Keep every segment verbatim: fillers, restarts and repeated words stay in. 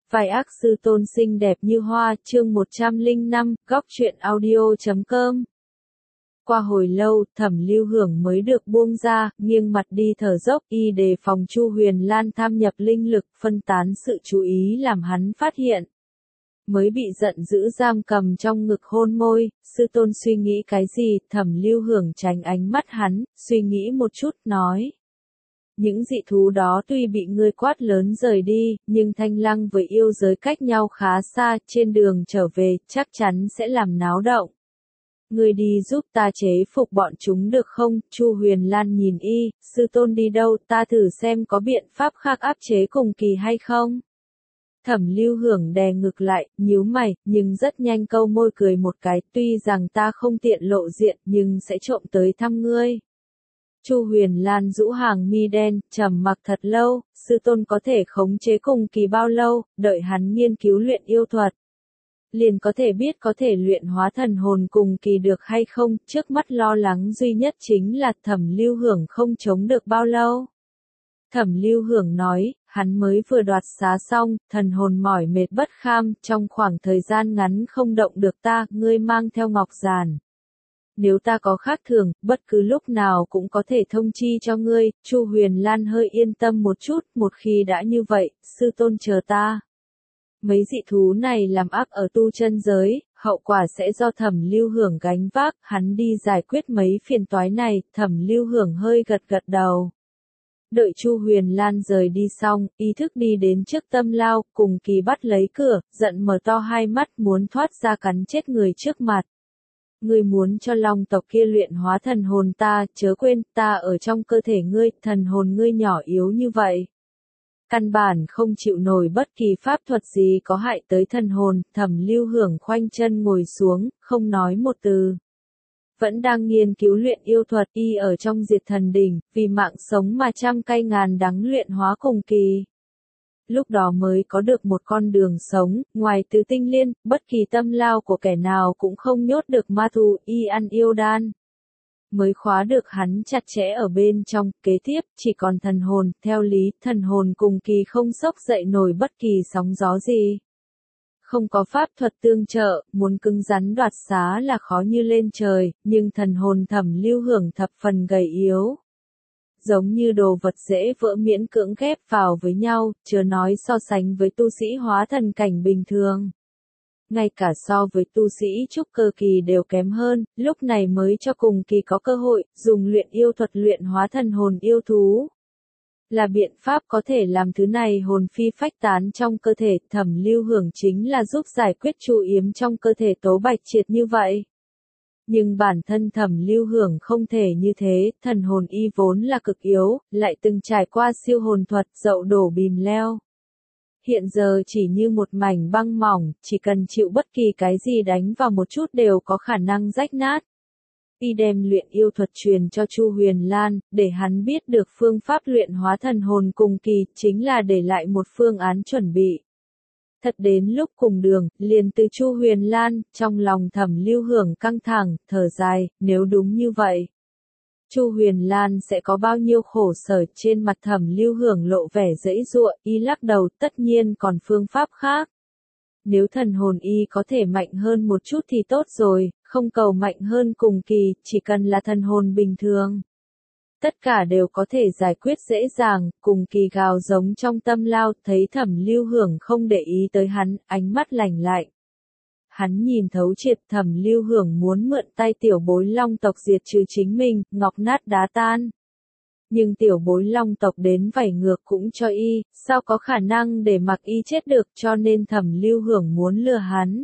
Vài ác sư tôn xinh đẹp như hoa, chương một trăm lẻ năm, góc truyện audio chấm com. Qua hồi lâu, Thẩm Lưu Hưởng mới được buông ra, nghiêng mặt đi thở dốc, y đề phòng Chu Huyền Lan tham nhập linh lực, phân tán sự chú ý làm hắn phát hiện. Mới bị giận dữ giam cầm trong ngực hôn môi, sư tôn suy nghĩ cái gì, Thẩm Lưu Hưởng tránh ánh mắt hắn, suy nghĩ một chút, nói. Những dị thú đó tuy bị ngươi quát lớn rời đi, nhưng Thanh Lăng với yêu giới cách nhau khá xa, trên đường trở về, chắc chắn sẽ làm náo động. Ngươi đi giúp ta chế phục bọn chúng được không? Chu Huyền Lan nhìn y, sư tôn đi đâu, ta thử xem có biện pháp khác áp chế cùng kỳ hay không? Thẩm Lưu Hưởng đè ngực lại, nhíu mày, nhưng rất nhanh câu môi cười một cái, tuy rằng ta không tiện lộ diện, nhưng sẽ trộm tới thăm ngươi. Chu Huyền Lan rũ hàng mi đen, trầm mặc thật lâu, sư tôn có thể khống chế cùng kỳ bao lâu, đợi hắn nghiên cứu luyện yêu thuật. Liền có thể biết có thể luyện hóa thần hồn cùng kỳ được hay không, trước mắt lo lắng duy nhất chính là Thẩm Lưu Hưởng không chống được bao lâu. Thẩm Lưu Hưởng nói, hắn mới vừa đoạt xá xong, thần hồn mỏi mệt bất kham, trong khoảng thời gian ngắn không động được ta, ngươi mang theo ngọc giản. Nếu ta có khác thường, bất cứ lúc nào cũng có thể thông chi cho ngươi. Chu Huyền Lan hơi yên tâm một chút, một khi đã như vậy, sư tôn chờ ta. Mấy dị thú này làm ác ở tu chân giới, hậu quả sẽ do Thẩm Lưu Hưởng gánh vác, hắn đi giải quyết mấy phiền toái này, Thẩm Lưu Hưởng hơi gật gật đầu. Đợi Chu Huyền Lan rời đi xong, ý thức đi đến trước tâm lao, cùng kỳ bắt lấy cửa, giận mở to hai mắt muốn thoát ra cắn chết người trước mặt. Ngươi muốn cho long tộc kia luyện hóa thần hồn ta, chớ quên, ta ở trong cơ thể ngươi, thần hồn ngươi nhỏ yếu như vậy. Căn bản không chịu nổi bất kỳ pháp thuật gì có hại tới thần hồn, Thẩm Lưu Hưởng khoanh chân ngồi xuống, không nói một từ. Vẫn đang nghiên cứu luyện yêu thuật y ở trong diệt thần đỉnh, vì mạng sống mà trăm cay ngàn đắng luyện hóa cùng kỳ. Lúc đó mới có được một con đường sống, ngoài tứ tinh liên, bất kỳ tâm lao của kẻ nào cũng không nhốt được ma thù, y ăn yêu đan. Mới khóa được hắn chặt chẽ ở bên trong, kế tiếp, chỉ còn thần hồn, theo lý, thần hồn cùng kỳ không sốc dậy nổi bất kỳ sóng gió gì. Không có pháp thuật tương trợ, muốn cứng rắn đoạt xá là khó như lên trời, nhưng thần hồn Thẩm Lưu Hưởng thập phần gầy yếu. Giống như đồ vật dễ vỡ miễn cưỡng ghép vào với nhau, chớ nói so sánh với tu sĩ hóa thần cảnh bình thường. Ngay cả so với tu sĩ trúc cơ kỳ đều kém hơn, lúc này mới cho cùng kỳ có cơ hội, dùng luyện yêu thuật luyện hóa thần hồn yêu thú. Là biện pháp có thể làm thứ này hồn phi phách tán trong cơ thể, Thẩm Lưu Hưởng chính là giúp giải quyết chu yếm trong cơ thể Tố Bạch Triệt như vậy. Nhưng bản thân Thẩm Lưu Hưởng không thể như thế, thần hồn y vốn là cực yếu, lại từng trải qua siêu hồn thuật, dậu đổ bìm leo. Hiện giờ chỉ như một mảnh băng mỏng, chỉ cần chịu bất kỳ cái gì đánh vào một chút đều có khả năng rách nát. Y đem luyện yêu thuật truyền cho Chu Huyền Lan, để hắn biết được phương pháp luyện hóa thần hồn cùng kỳ, chính là để lại một phương án chuẩn bị. Thật đến lúc cùng đường, liền từ Chu Huyền Lan, trong lòng Thẩm Lưu Hưởng căng thẳng, thở dài, nếu đúng như vậy. Chu Huyền Lan sẽ có bao nhiêu khổ sở, trên mặt Thẩm Lưu Hưởng lộ vẻ giãy giụa, y lắc đầu, tất nhiên còn phương pháp khác. Nếu thần hồn y có thể mạnh hơn một chút thì tốt rồi, không cầu mạnh hơn cùng kỳ, chỉ cần là thần hồn bình thường. Tất cả đều có thể giải quyết dễ dàng, cùng kỳ gào giống trong tâm lao, thấy Thẩm Lưu Hưởng không để ý tới hắn, ánh mắt lạnh lạnh. Hắn nhìn thấu triệt, Thẩm Lưu Hưởng muốn mượn tay tiểu bối long tộc diệt trừ chính mình, ngọc nát đá tan. Nhưng tiểu bối long tộc đến vảy ngược cũng cho y, sao có khả năng để mặc y chết được, cho nên Thẩm Lưu Hưởng muốn lừa hắn.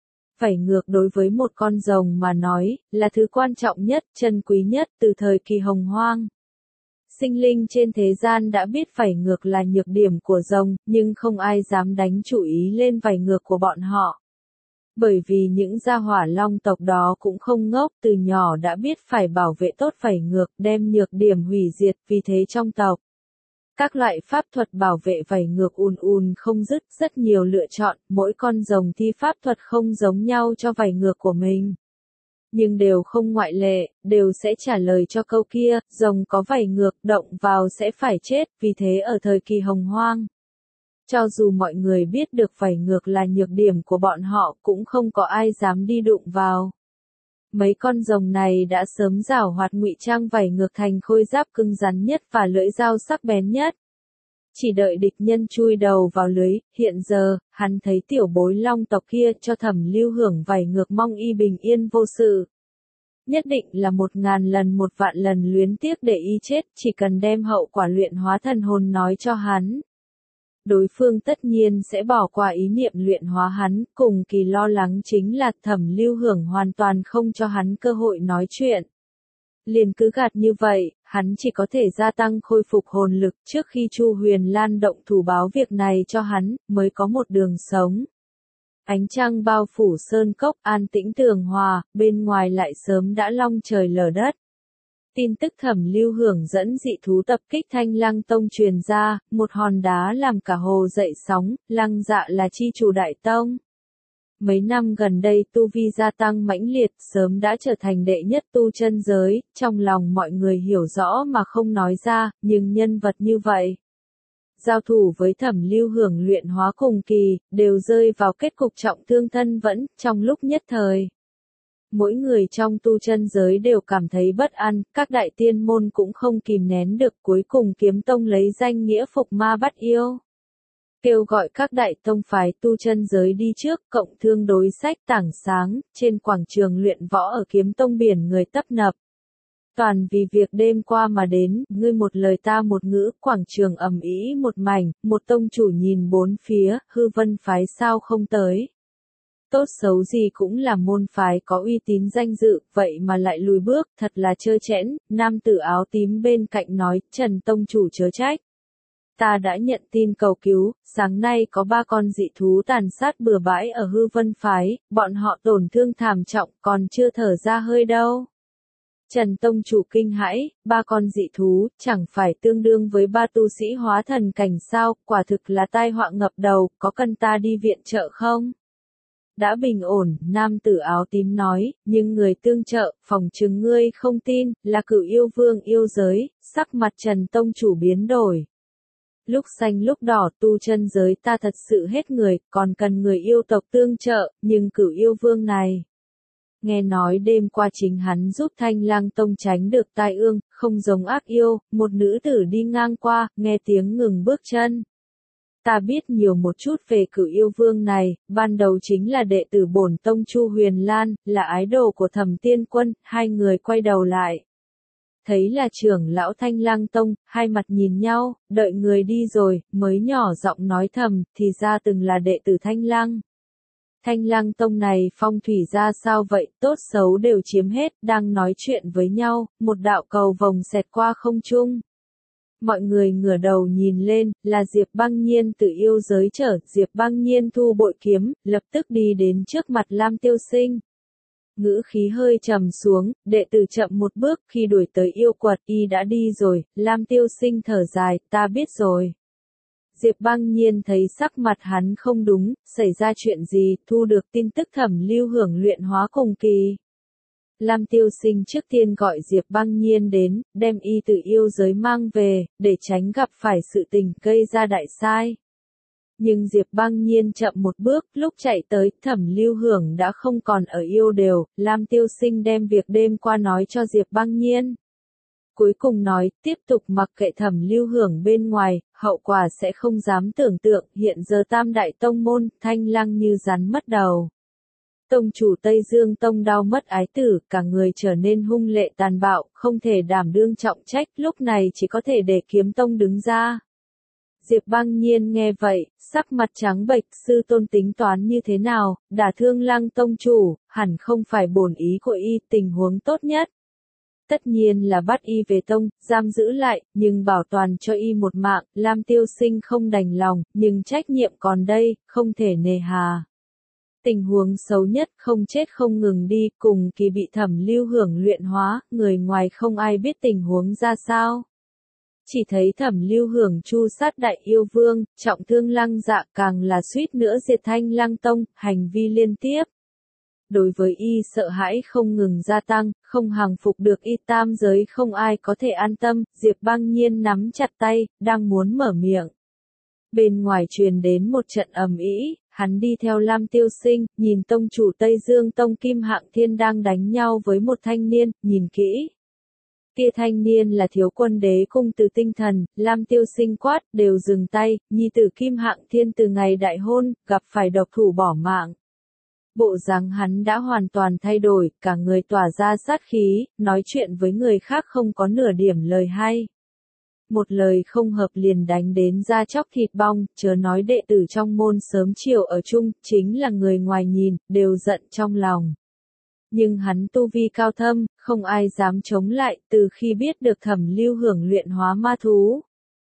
Vảy ngược đối với một con rồng mà nói, là thứ quan trọng nhất, chân quý nhất từ thời kỳ hồng hoang. Sinh linh trên thế gian đã biết vảy ngược là nhược điểm của rồng, nhưng không ai dám đánh chủ ý lên vảy ngược của bọn họ. Bởi vì những gia hỏa long tộc đó cũng không ngốc, từ nhỏ đã biết phải bảo vệ tốt vảy ngược, đem nhược điểm hủy diệt, vì thế trong tộc. Các loại pháp thuật bảo vệ vảy ngược ùn ùn không dứt, rất nhiều lựa chọn, mỗi con rồng thi pháp thuật không giống nhau cho vảy ngược của mình. Nhưng đều không ngoại lệ, đều sẽ trả lời cho câu kia, rồng có vảy ngược, động vào sẽ phải chết, vì thế ở thời kỳ hồng hoang. Cho dù mọi người biết được vảy ngược là nhược điểm của bọn họ cũng không có ai dám đi đụng vào. Mấy con rồng này đã sớm giảo hoạt ngụy trang vảy ngược thành khôi giáp cứng rắn nhất và lưỡi dao sắc bén nhất. Chỉ đợi địch nhân chui đầu vào lưới, hiện giờ, hắn thấy tiểu bối long tộc kia cho Thẩm Lưu Hưởng vảy ngược mong y bình yên vô sự. Nhất định là một ngàn lần một vạn lần luyến tiếc để y chết, chỉ cần đem hậu quả luyện hóa thần hồn nói cho hắn. Đối phương tất nhiên sẽ bỏ qua ý niệm luyện hóa hắn, cùng kỳ lo lắng chính là Thẩm Lưu Hưởng hoàn toàn không cho hắn cơ hội nói chuyện. Liền cứ gạt như vậy, hắn chỉ có thể gia tăng khôi phục hồn lực trước khi Chu Huyền Lan động thủ báo việc này cho hắn, mới có một đường sống. Ánh trăng bao phủ sơn cốc an tĩnh tường hòa, bên ngoài lại sớm đã long trời lở đất. Tin tức Thẩm Lưu Hưởng dẫn dị thú tập kích Thanh Lăng Tông truyền ra, một hòn đá làm cả hồ dậy sóng, Lăng Dạ là chi chủ đại tông. Mấy năm gần đây tu vi gia tăng mãnh liệt, sớm đã trở thành đệ nhất tu chân giới, trong lòng mọi người hiểu rõ mà không nói ra, nhưng nhân vật như vậy. Giao thủ với Thẩm Lưu Hưởng luyện hóa cùng kỳ, đều rơi vào kết cục trọng thương thân vẫn, trong lúc nhất thời. Mỗi người trong tu chân giới đều cảm thấy bất an, các đại tiên môn cũng không kìm nén được, cuối cùng Kiếm Tông lấy danh nghĩa phục ma bắt yêu. Kêu gọi các đại tông phái tu chân giới đi trước, cộng thương đối sách tảng sáng, trên quảng trường luyện võ ở Kiếm Tông biển người tấp nập. Toàn vì việc đêm qua mà đến, ngươi một lời ta một ngữ, quảng trường ầm ĩ một mảnh, một tông chủ nhìn bốn phía, Hư Vân phái sao không tới. Tốt xấu gì cũng là môn phái có uy tín danh dự, vậy mà lại lùi bước, thật là trơ trẽn, nam tử áo tím bên cạnh nói, Trần tông chủ chớ trách. Ta đã nhận tin cầu cứu, sáng nay có ba con dị thú tàn sát bừa bãi ở Hư Vân phái, bọn họ tổn thương thảm trọng, còn chưa thở ra hơi đâu. Trần tông chủ kinh hãi, ba con dị thú, chẳng phải tương đương với ba tu sĩ hóa thần cảnh sao, quả thực là tai họa ngập đầu, có cần ta đi viện trợ không? Đã bình ổn, nam tử áo tím nói, nhưng người tương trợ, phòng chừng ngươi không tin, là Cửu Yêu Vương yêu giới, sắc mặt Trần tông chủ biến đổi. Lúc xanh lúc đỏ tu chân giới ta thật sự hết người, còn cần người yêu tộc tương trợ, nhưng Cửu Yêu Vương này. Nghe nói đêm qua chính hắn giúp Thanh Lang Tông tránh được tai ương, không giống ác yêu, một nữ tử đi ngang qua, nghe tiếng ngừng bước chân. Ta biết nhiều một chút về Cửu Yêu Vương này, ban đầu chính là đệ tử bổn tông Chu Huyền Lan, là ái đồ của Thẩm Tiên Quân, hai người quay đầu lại. Thấy là trưởng lão Thanh Lang Tông, hai mặt nhìn nhau, đợi người đi rồi, mới nhỏ giọng nói thầm, thì ra từng là đệ tử Thanh Lang. Thanh Lang Tông này phong thủy ra sao vậy, tốt xấu đều chiếm hết, đang nói chuyện với nhau, một đạo cầu vồng xẹt qua không trung. Mọi người ngửa đầu nhìn lên, là Diệp Băng Nhiên từ yêu giới trở, Diệp Băng Nhiên thu bội kiếm, lập tức đi đến trước mặt Lam Tiêu Sinh. Ngữ khí hơi trầm xuống, đệ tử chậm một bước, khi đuổi tới yêu quật, y đã đi rồi, Lam Tiêu Sinh thở dài, ta biết rồi. Diệp Băng Nhiên thấy sắc mặt hắn không đúng, xảy ra chuyện gì, thu được tin tức Thẩm Lưu Hưởng luyện hóa cùng kỳ. Lam Tiêu Sinh trước tiên gọi Diệp Băng Nhiên đến, đem y từ yêu giới mang về, để tránh gặp phải sự tình gây ra đại sai. Nhưng Diệp Băng Nhiên chậm một bước, lúc chạy tới, Thẩm Lưu Hưởng đã không còn ở yêu đều, Lam Tiêu Sinh đem việc đêm qua nói cho Diệp Băng Nhiên. Cuối cùng nói, tiếp tục mặc kệ Thẩm Lưu Hưởng bên ngoài, hậu quả sẽ không dám tưởng tượng, hiện giờ tam đại tông môn, Thanh Lăng như rắn mất đầu. Tông chủ Tây Dương Tông đau mất ái tử, cả người trở nên hung lệ tàn bạo, không thể đảm đương trọng trách, lúc này chỉ có thể để Kiếm Tông đứng ra. Diệp Băng Nhiên nghe vậy, sắc mặt trắng bệch, sư tôn tính toán như thế nào, đả thương Lăng tông chủ, hẳn không phải bổn ý của y, tình huống tốt nhất. Tất nhiên là bắt y về tông, giam giữ lại, nhưng bảo toàn cho y một mạng, Lam Tiêu Sinh không đành lòng, nhưng trách nhiệm còn đây, không thể nề hà. Tình huống xấu nhất không chết không ngừng đi, cùng kỳ bị Thẩm Lưu Hưởng luyện hóa, người ngoài không ai biết tình huống ra sao. Chỉ thấy Thẩm Lưu Hưởng chu sát đại yêu vương, trọng thương Lăng Dạ, càng là suýt nữa diệt Thanh Lăng Tông, hành vi liên tiếp. Đối với y sợ hãi không ngừng gia tăng, không hàng phục được y, tam giới không ai có thể an tâm, Diệp Băng Nhiên nắm chặt tay, đang muốn mở miệng. Bên ngoài truyền đến một trận ầm ĩ, hắn đi theo Lam Tiêu Sinh, nhìn tông chủ Tây Dương Tông Kim Hạng Thiên đang đánh nhau với một thanh niên, nhìn kỹ. Kia thanh niên là thiếu quân đế cung Từ Tinh Thần, Lam Tiêu Sinh quát, đều dừng tay, nhi tử Kim Hạng Thiên từ ngày đại hôn, gặp phải độc thủ bỏ mạng. Bộ dáng hắn đã hoàn toàn thay đổi, cả người tỏa ra sát khí, nói chuyện với người khác không có nửa điểm lời hay. Một lời không hợp liền đánh đến da chóc thịt bong, chớ nói đệ tử trong môn sớm chiều ở chung, chính là người ngoài nhìn, đều giận trong lòng. Nhưng hắn tu vi cao thâm, không ai dám chống lại, từ khi biết được Thẩm Lưu Hưởng luyện hóa ma thú.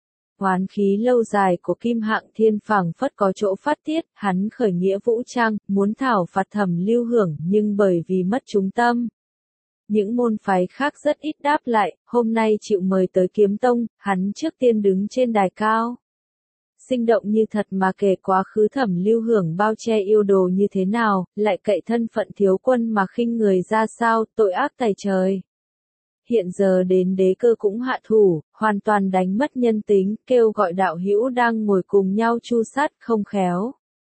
Oán khí lâu dài của Kim Hạng Thiên phảng phất có chỗ phát tiết, hắn khởi nghĩa vũ trang, muốn thảo phạt Thẩm Lưu Hưởng nhưng bởi vì mất trung tâm. Những môn phái khác rất ít đáp lại, hôm nay chịu mời tới Kiếm Tông, hắn trước tiên đứng trên đài cao. Sinh động như thật mà kể quá khứ Thẩm Lưu Hưởng bao che yêu đồ như thế nào, lại cậy thân phận thiếu quân mà khinh người ra sao, tội ác tày trời. Hiện giờ đến đế cơ cũng hạ thủ, hoàn toàn đánh mất nhân tính, kêu gọi đạo hữu đang ngồi cùng nhau chu sát không khéo.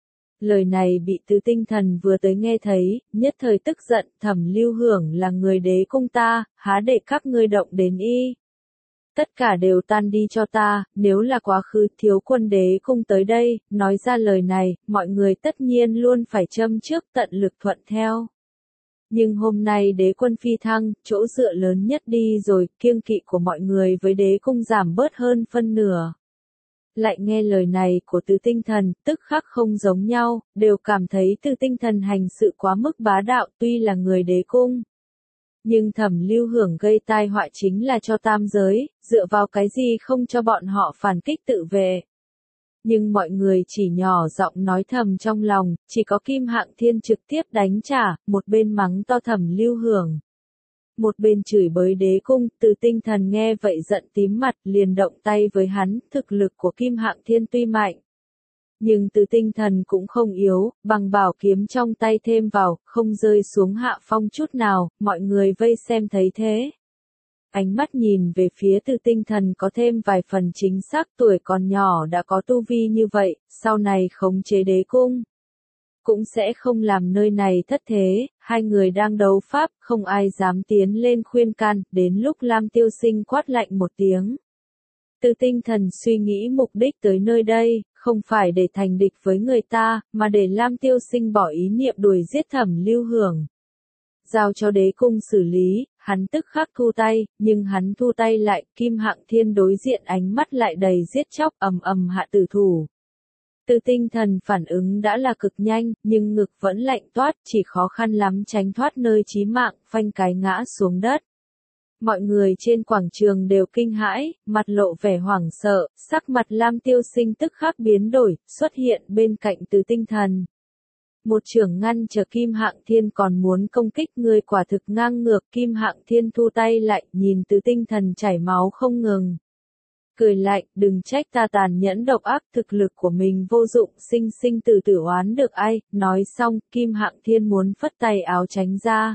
Lời này bị Từ Tinh Thần vừa tới nghe thấy, nhất thời tức giận, Thẩm Lưu Hưởng là người đế cung ta, há để các ngươi động đến y. Tất cả đều tan đi cho ta, nếu là quá khứ thiếu quân đế cung tới đây, nói ra lời này, mọi người tất nhiên luôn phải châm trước tận lực thuận theo. Nhưng hôm nay đế quân phi thăng, chỗ dựa lớn nhất đi rồi, kiêng kỵ của mọi người với đế cung giảm bớt hơn phân nửa. Lại nghe lời này của Từ Tinh Thần, tức khắc không giống nhau, đều cảm thấy Từ Tinh Thần hành sự quá mức bá đạo tuy là người đế cung. Nhưng Thẩm Lưu Hưởng gây tai họa chính là cho tam giới, dựa vào cái gì không cho bọn họ phản kích tự vệ. Nhưng mọi người chỉ nhỏ giọng nói thầm trong lòng, chỉ có Kim Hạng Thiên trực tiếp đánh trả, một bên mắng to Thẩm Lưu Hưởng. Một bên chửi bới đế cung, Từ Tinh Thần nghe vậy giận tím mặt, liền động tay với hắn, thực lực của Kim Hạng Thiên tuy mạnh. Nhưng Từ Tinh Thần cũng không yếu, bằng bảo kiếm trong tay thêm vào, không rơi xuống hạ phong chút nào, mọi người vây xem thấy thế. Ánh mắt nhìn về phía Từ Tinh Thần có thêm vài phần chính xác, tuổi còn nhỏ đã có tu vi như vậy, sau này khống chế đế cung. Cũng sẽ không làm nơi này thất thế, hai người đang đấu pháp, không ai dám tiến lên khuyên can, đến lúc Lam Tiêu Sinh quát lạnh một tiếng. Từ Tinh Thần suy nghĩ mục đích tới nơi đây, không phải để thành địch với người ta, mà để Lam Tiêu Sinh bỏ ý niệm đuổi giết Thẩm Lưu Hưởng. Giao cho đế cung xử lý, hắn tức khắc thu tay, nhưng hắn thu tay lại, Kim Hạng Thiên đối diện ánh mắt lại đầy giết chóc, ầm ầm hạ tử thủ. Từ Tinh Thần phản ứng đã là cực nhanh, nhưng ngực vẫn lạnh toát, chỉ khó khăn lắm tránh thoát nơi chí mạng, phanh cái ngã xuống đất. Mọi người trên quảng trường đều kinh hãi, mặt lộ vẻ hoảng sợ, sắc mặt Lam Tiêu Sinh tức khắc biến đổi, xuất hiện bên cạnh Từ Tinh Thần. Một trưởng ngăn chờ Kim Hạng Thiên còn muốn công kích người quả thực ngang ngược, Kim Hạng Thiên thu tay lại, nhìn Từ Tinh Thần chảy máu không ngừng. Cười lạnh, đừng trách ta tàn nhẫn độc ác, thực lực của mình vô dụng, sinh sinh tử tử oán được ai, nói xong, Kim Hạng Thiên muốn phất tay áo tránh ra.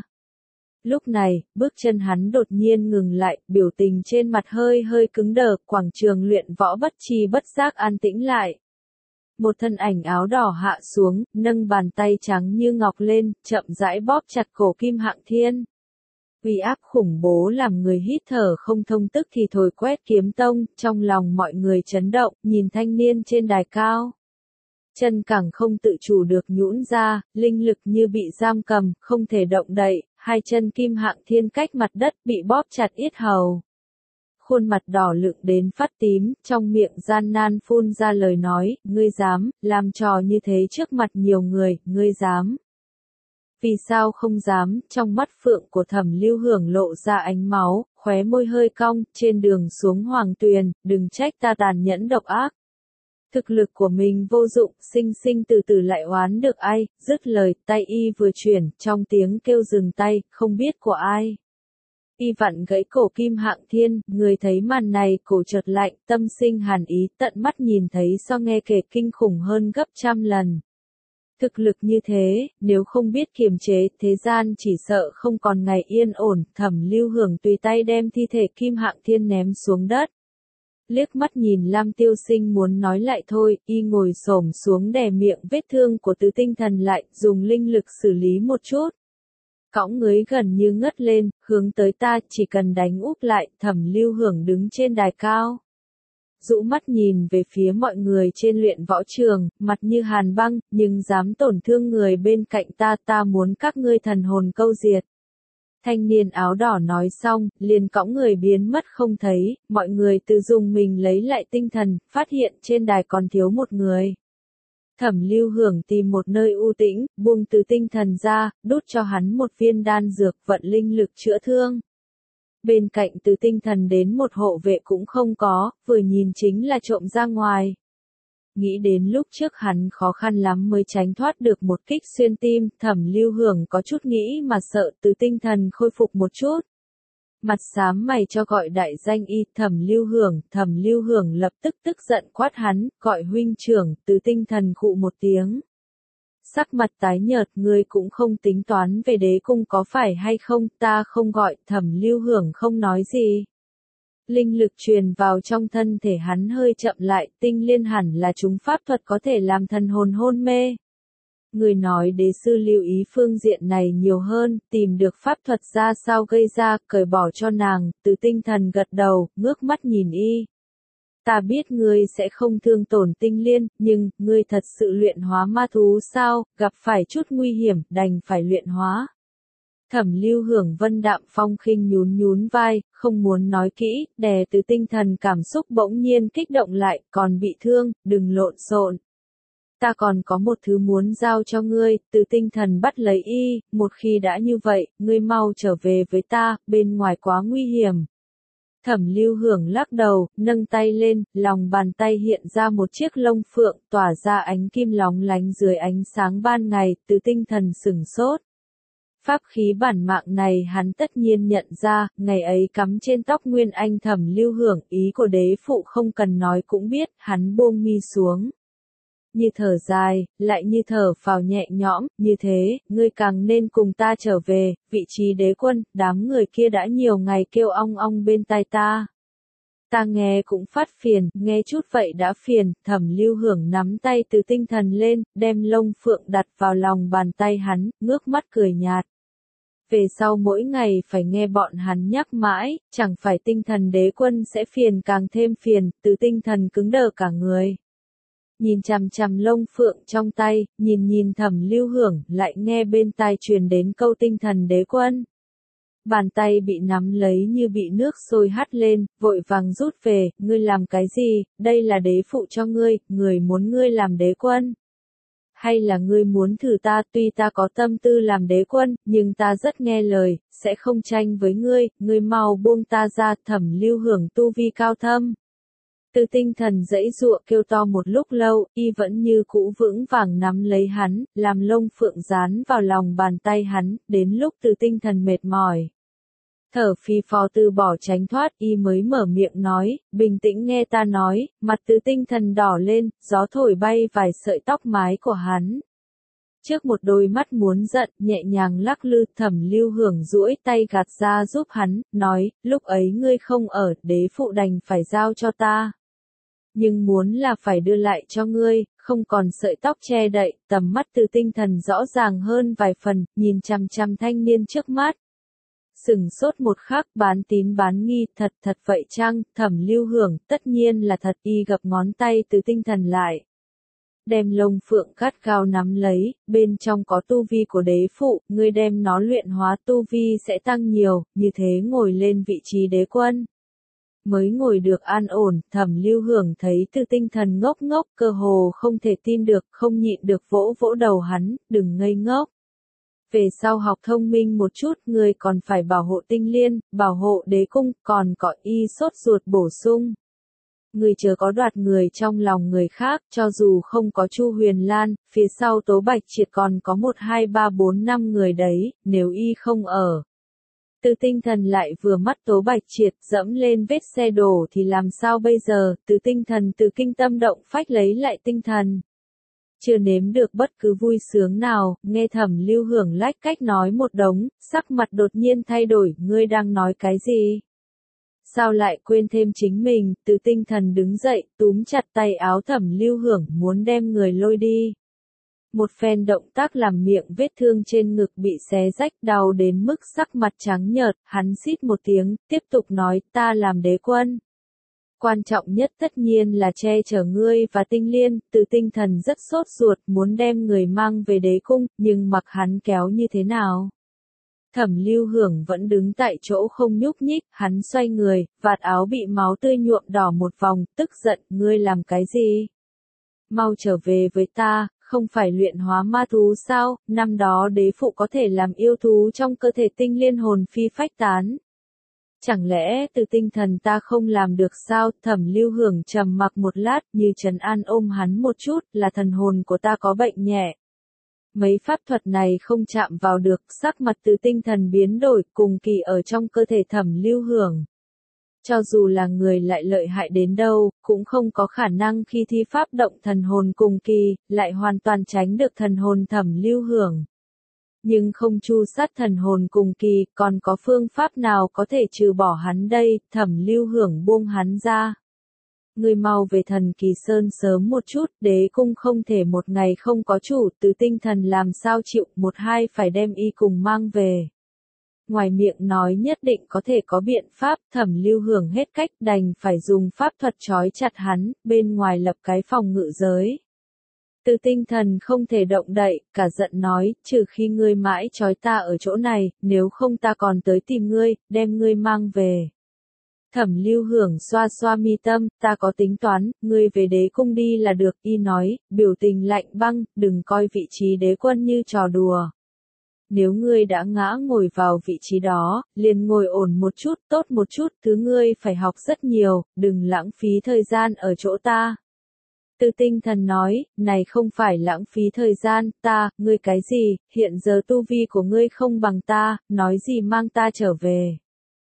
Lúc này, bước chân hắn đột nhiên ngừng lại, biểu tình trên mặt hơi hơi cứng đờ, quảng trường luyện võ bất tri bất giác an tĩnh lại. Một thân ảnh áo đỏ hạ xuống, nâng bàn tay trắng như ngọc lên, chậm rãi bóp chặt cổ Kim Hạng Thiên. Uy áp khủng bố làm người hít thở không thông, tức thì thổi quét Kiếm Tông, trong lòng mọi người chấn động, nhìn thanh niên trên đài cao. Chân càng không tự chủ được nhũn ra, linh lực như bị giam cầm, không thể động đậy, hai chân Kim Hạng Thiên cách mặt đất bị bóp chặt yết hầu. Khuôn mặt đỏ lựng đến phát tím, trong miệng gian nan phun ra lời nói, ngươi dám, làm trò như thế trước mặt nhiều người, ngươi dám. Vì sao không dám, trong mắt phượng của Thẩm Lưu Hưởng lộ ra ánh máu, khóe môi hơi cong, trên đường xuống Hoàng Tuyền, đừng trách ta tàn nhẫn độc ác. Thực lực của mình vô dụng, sinh sinh từ từ lại oán được ai, dứt lời, tay y vừa chuyển, trong tiếng kêu dừng tay, không biết của ai. Y vặn gãy cổ Kim Hạng Thiên, người thấy màn này cổ chợt lạnh, tâm sinh hàn ý, tận mắt nhìn thấy so nghe kể kinh khủng hơn gấp trăm lần. Thực lực như thế, nếu không biết kiềm chế, thế gian chỉ sợ không còn ngày yên ổn, Thẩm Lưu Hưởng tùy tay đem thi thể Kim Hạng Thiên ném xuống đất. Liếc mắt nhìn Lam Tiêu Sinh muốn nói lại thôi, y ngồi xổm xuống đè miệng vết thương của Từ Tinh Thần lại, dùng linh lực xử lý một chút. Cõng người gần như ngất lên, hướng tới ta, chỉ cần đánh úp lại. Thẩm Lưu Hưởng đứng trên đài cao, dụ mắt nhìn về phía mọi người trên luyện võ trường, mặt như hàn băng, nhưng dám tổn thương người bên cạnh ta, ta muốn các ngươi thần hồn câu diệt. Thanh niên áo đỏ nói xong, liền cõng người biến mất không thấy, mọi người tự dùng mình lấy lại tinh thần, phát hiện trên đài còn thiếu một người. Thẩm Lưu Hưởng tìm một nơi u tĩnh, buông Từ Tinh Thần ra, đút cho hắn một viên đan dược vận linh lực chữa thương. Bên cạnh Từ Tinh Thần đến một hộ vệ cũng không có, vừa nhìn chính là trộm ra ngoài. Nghĩ đến lúc trước hắn khó khăn lắm mới tránh thoát được một kích xuyên tim, Thẩm Lưu Hưởng có chút nghĩ mà sợ Từ Tinh Thần khôi phục một chút. Mặt xám mày cho gọi đại danh y, Thẩm Lưu Hưởng, Thẩm Lưu Hưởng lập tức tức giận quát hắn, gọi huynh trưởng. Từ Tinh Thần khụ một tiếng. Sắc mặt tái nhợt, ngươi cũng không tính toán về đế cung có phải hay không, ta không gọi. Thẩm Lưu Hưởng không nói gì. Linh lực truyền vào trong thân thể hắn hơi chậm lại, tinh liên hẳn là chúng pháp thuật có thể làm thần hồn hôn mê. Người nói đế sư lưu ý phương diện này nhiều hơn, tìm được pháp thuật ra sao gây ra, cởi bỏ cho nàng. Từ Tinh Thần gật đầu, ngước mắt nhìn y. Ta biết ngươi sẽ không thương tổn tinh liên, nhưng, ngươi thật sự luyện hóa ma thú sao, gặp phải chút nguy hiểm, đành phải luyện hóa. Thẩm Lưu Hưởng vân đạm phong khinh nhún nhún vai, không muốn nói kỹ, đè Từ Tinh Thần cảm xúc bỗng nhiên kích động lại, còn bị thương, đừng lộn xộn. Ta còn có một thứ muốn giao cho ngươi. Từ Tinh Thần bắt lấy y, một khi đã như vậy, ngươi mau trở về với ta, bên ngoài quá nguy hiểm. Thẩm Lưu Hưởng lắc đầu, nâng tay lên, lòng bàn tay hiện ra một chiếc lông phượng, tỏa ra ánh kim lóng lánh dưới ánh sáng ban ngày. Từ Tinh Thần sửng sốt. Pháp khí bản mạng này hắn tất nhiên nhận ra, ngày ấy cắm trên tóc Nguyên Anh. Thẩm Lưu Hưởng, ý của đế phụ không cần nói cũng biết, hắn buông mi xuống. Như thở dài, lại như thở phào nhẹ nhõm, như thế, ngươi càng nên cùng ta trở về, vị trí đế quân. Đám người kia đã nhiều ngày kêu ong ong bên tai ta. Ta nghe cũng phát phiền, nghe chút vậy đã phiền. Thẩm Lưu Hưởng nắm tay Từ Tinh Thần lên, đem lông phượng đặt vào lòng bàn tay hắn, ngước mắt cười nhạt. Về sau mỗi ngày phải nghe bọn hắn nhắc mãi, chẳng phải Tinh Thần đế quân sẽ phiền càng thêm phiền. Từ Tinh Thần cứng đờ cả người. Nhìn chằm chằm lông phượng trong tay, nhìn nhìn Thẩm Lưu Hưởng, lại nghe bên tai truyền đến câu Tinh Thần đế quân. Bàn tay bị nắm lấy như bị nước sôi hắt lên, vội vàng rút về. Ngươi làm cái gì, đây là đế phụ cho ngươi, người muốn ngươi làm đế quân. Hay là ngươi muốn thử ta? Tuy ta có tâm tư làm đế quân, nhưng ta rất nghe lời, sẽ không tranh với ngươi, ngươi mau buông ta ra. Thẩm Lưu Hưởng tu vi cao thâm. Từ Tinh Thần giãy giụa kêu to một lúc lâu, y vẫn như cũ vững vàng nắm lấy hắn, làm lông phượng dán vào lòng bàn tay hắn, đến lúc Từ Tinh Thần mệt mỏi. Thở phì phò từ bỏ tránh thoát, y mới mở miệng nói, bình tĩnh nghe ta nói. Mặt Từ Tinh Thần đỏ lên, gió thổi bay vài sợi tóc mái của hắn. Trước một đôi mắt muốn giận, nhẹ nhàng lắc lư. Thẩm Lưu Hưởng duỗi tay gạt ra giúp hắn, nói, lúc ấy ngươi không ở, đế phụ đành phải giao cho ta. Nhưng muốn là phải đưa lại cho ngươi, không còn sợi tóc che đậy. Tầm mắt Từ Tinh Thần rõ ràng hơn vài phần, nhìn chằm chằm thanh niên trước mắt. Sừng sốt một khắc, bán tín bán nghi, thật thật vậy chăng? Thẩm Lưu Hưởng, tất nhiên là thật. Y gập ngón tay Từ Tinh Thần lại. Đem lông phượng cắt cao nắm lấy, bên trong có tu vi của đế phụ, ngươi đem nó luyện hóa tu vi sẽ tăng nhiều, như thế ngồi lên vị trí đế quân. Mới ngồi được an ổn, Thẩm Lưu Hưởng thấy Từ Tinh Thần ngốc ngốc, cơ hồ không thể tin được, không nhịn được vỗ vỗ đầu hắn, đừng ngây ngốc. Về sau học thông minh một chút, ngươi còn phải bảo hộ tinh liên, bảo hộ đế cung, còn có. Y sốt ruột bổ sung. Ngươi chớ có đoạt người trong lòng người khác, cho dù không có Chu Huyền Lan, phía sau Tố Bạch Triệt còn có một hai ba bốn năm người đấy, nếu y không ở. Từ Tinh Thần lại vừa mắt Tố Bạch Triệt, dẫm lên vết xe đổ thì làm sao bây giờ? Từ Tinh Thần từ kinh tâm động phách lấy lại tinh thần. Chưa nếm được bất cứ vui sướng nào, nghe Thẩm Lưu Hưởng lách cách nói một đống, sắc mặt đột nhiên thay đổi, ngươi đang nói cái gì? sao lại quên thêm chính mình, Từ Tinh Thần đứng dậy, túm chặt tay áo Thẩm Lưu Hưởng muốn đem người lôi đi. Một phen động tác làm miệng vết thương trên ngực bị xé rách đau đến mức sắc mặt trắng nhợt, hắn xít một tiếng, tiếp tục nói, ta làm đế quân. Quan trọng nhất tất nhiên là che chở ngươi và Tinh Liên, Từ Tinh Thần rất sốt ruột muốn đem người mang về đế cung, nhưng mặc hắn kéo như thế nào? Thẩm Lưu Hưởng vẫn đứng tại chỗ không nhúc nhích, hắn xoay người, vạt áo bị máu tươi nhuộm đỏ một vòng, tức giận, ngươi làm cái gì? Mau trở về với ta, không phải luyện hóa ma thú sao, năm đó đế phụ có thể làm yêu thú trong cơ thể Tinh Liên hồn phi phách tán. Chẳng lẽ Từ Tinh Thần ta không làm được sao? Thẩm Lưu Hưởng trầm mặc một lát, như trấn an ôm hắn một chút, là thần hồn của ta có bệnh nhẹ. Mấy pháp thuật này không chạm vào được, sắc mặt Từ Tinh Thần biến đổi, cùng kỳ ở trong cơ thể Thẩm Lưu Hưởng. Cho dù là người lại lợi hại đến đâu, cũng không có khả năng khi thi pháp động thần hồn cùng kỳ, lại hoàn toàn tránh được thần hồn Thẩm Lưu Hưởng. Nhưng không chu sát thần hồn cùng kỳ, còn có phương pháp nào có thể trừ bỏ hắn đây? Thẩm Lưu Hưởng buông hắn ra. Ngươi mau về Thần Kỳ Sơn sớm một chút, đế cung không thể một ngày không có chủ, Từ Tinh Thần làm sao chịu, một hai phải đem y cùng mang về. Ngoài miệng nói nhất định có thể có biện pháp, Thẩm Lưu Hưởng hết cách đành phải dùng pháp thuật trói chặt hắn, bên ngoài lập cái phòng ngự giới. Từ Tinh Thần không thể động đậy, cả giận nói, trừ khi ngươi mãi trói ta ở chỗ này, nếu không ta còn tới tìm ngươi, đem ngươi mang về. Thẩm Lưu Hưởng xoa xoa mi tâm, ta có tính toán, ngươi về đế cung đi là được, y nói, biểu tình lạnh băng, đừng coi vị trí đế quân như trò đùa. Nếu ngươi đã ngã ngồi vào vị trí đó, liền ngồi ổn một chút, tốt một chút, thứ ngươi phải học rất nhiều, đừng lãng phí thời gian ở chỗ ta. Từ Tinh Thần nói, này không phải lãng phí thời gian, ta, ngươi cái gì, hiện giờ tu vi của ngươi không bằng ta, nói gì mang ta trở về.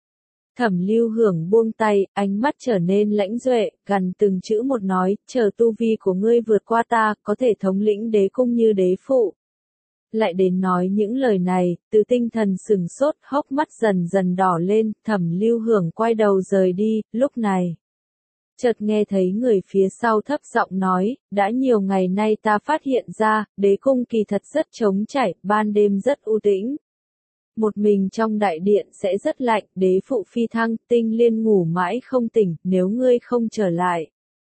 Thẩm Lưu Hưởng buông tay, ánh mắt trở nên lãnh duệ, gần từng chữ một nói, chờ tu vi của ngươi vượt qua ta, có thể thống lĩnh đế cung như đế phụ. Lại đến nói những lời này, Từ Tinh Thần sừng sốt, hốc mắt dần dần đỏ lên, Thẩm Lưu Hưởng quay đầu rời đi, lúc này. Chợt nghe thấy người phía sau thấp giọng nói, đã nhiều ngày nay ta phát hiện ra, đế cung kỳ thật rất trống trải, ban đêm rất u tĩnh. Một mình trong đại điện sẽ rất lạnh, đế phụ phi thăng, Tinh Liên ngủ mãi không tỉnh, nếu ngươi không trở lại.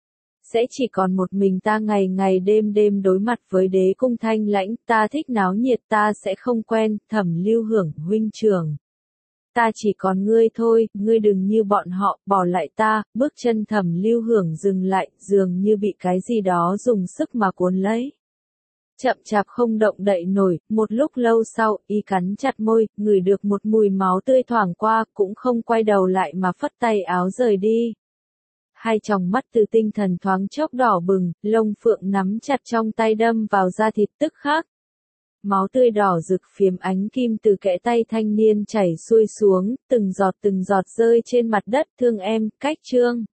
Sẽ chỉ còn một mình ta ngày ngày đêm đêm đối mặt với đế cung thanh lãnh, ta thích náo nhiệt ta sẽ không quen, Thẩm Lưu Hưởng huynh trưởng. Ta chỉ còn ngươi thôi, ngươi đừng như bọn họ, bỏ lại ta, bước chân Thẩm Lưu Hưởng dừng lại, dường như bị cái gì đó dùng sức mà cuốn lấy. Chậm chạp không động đậy nổi, một lúc lâu sau, y cắn chặt môi, ngửi được một mùi máu tươi thoảng qua, cũng không quay đầu lại mà phất tay áo rời đi. Hai tròng mắt Từ Tinh Thần thoáng chốc đỏ bừng, lông phượng nắm chặt trong tay đâm vào da thịt tức khắc. Máu tươi đỏ rực phiếm ánh kim từ kẽ tay thanh niên chảy xuôi xuống, từng giọt từng giọt rơi trên mặt đất, thương em, cách chương.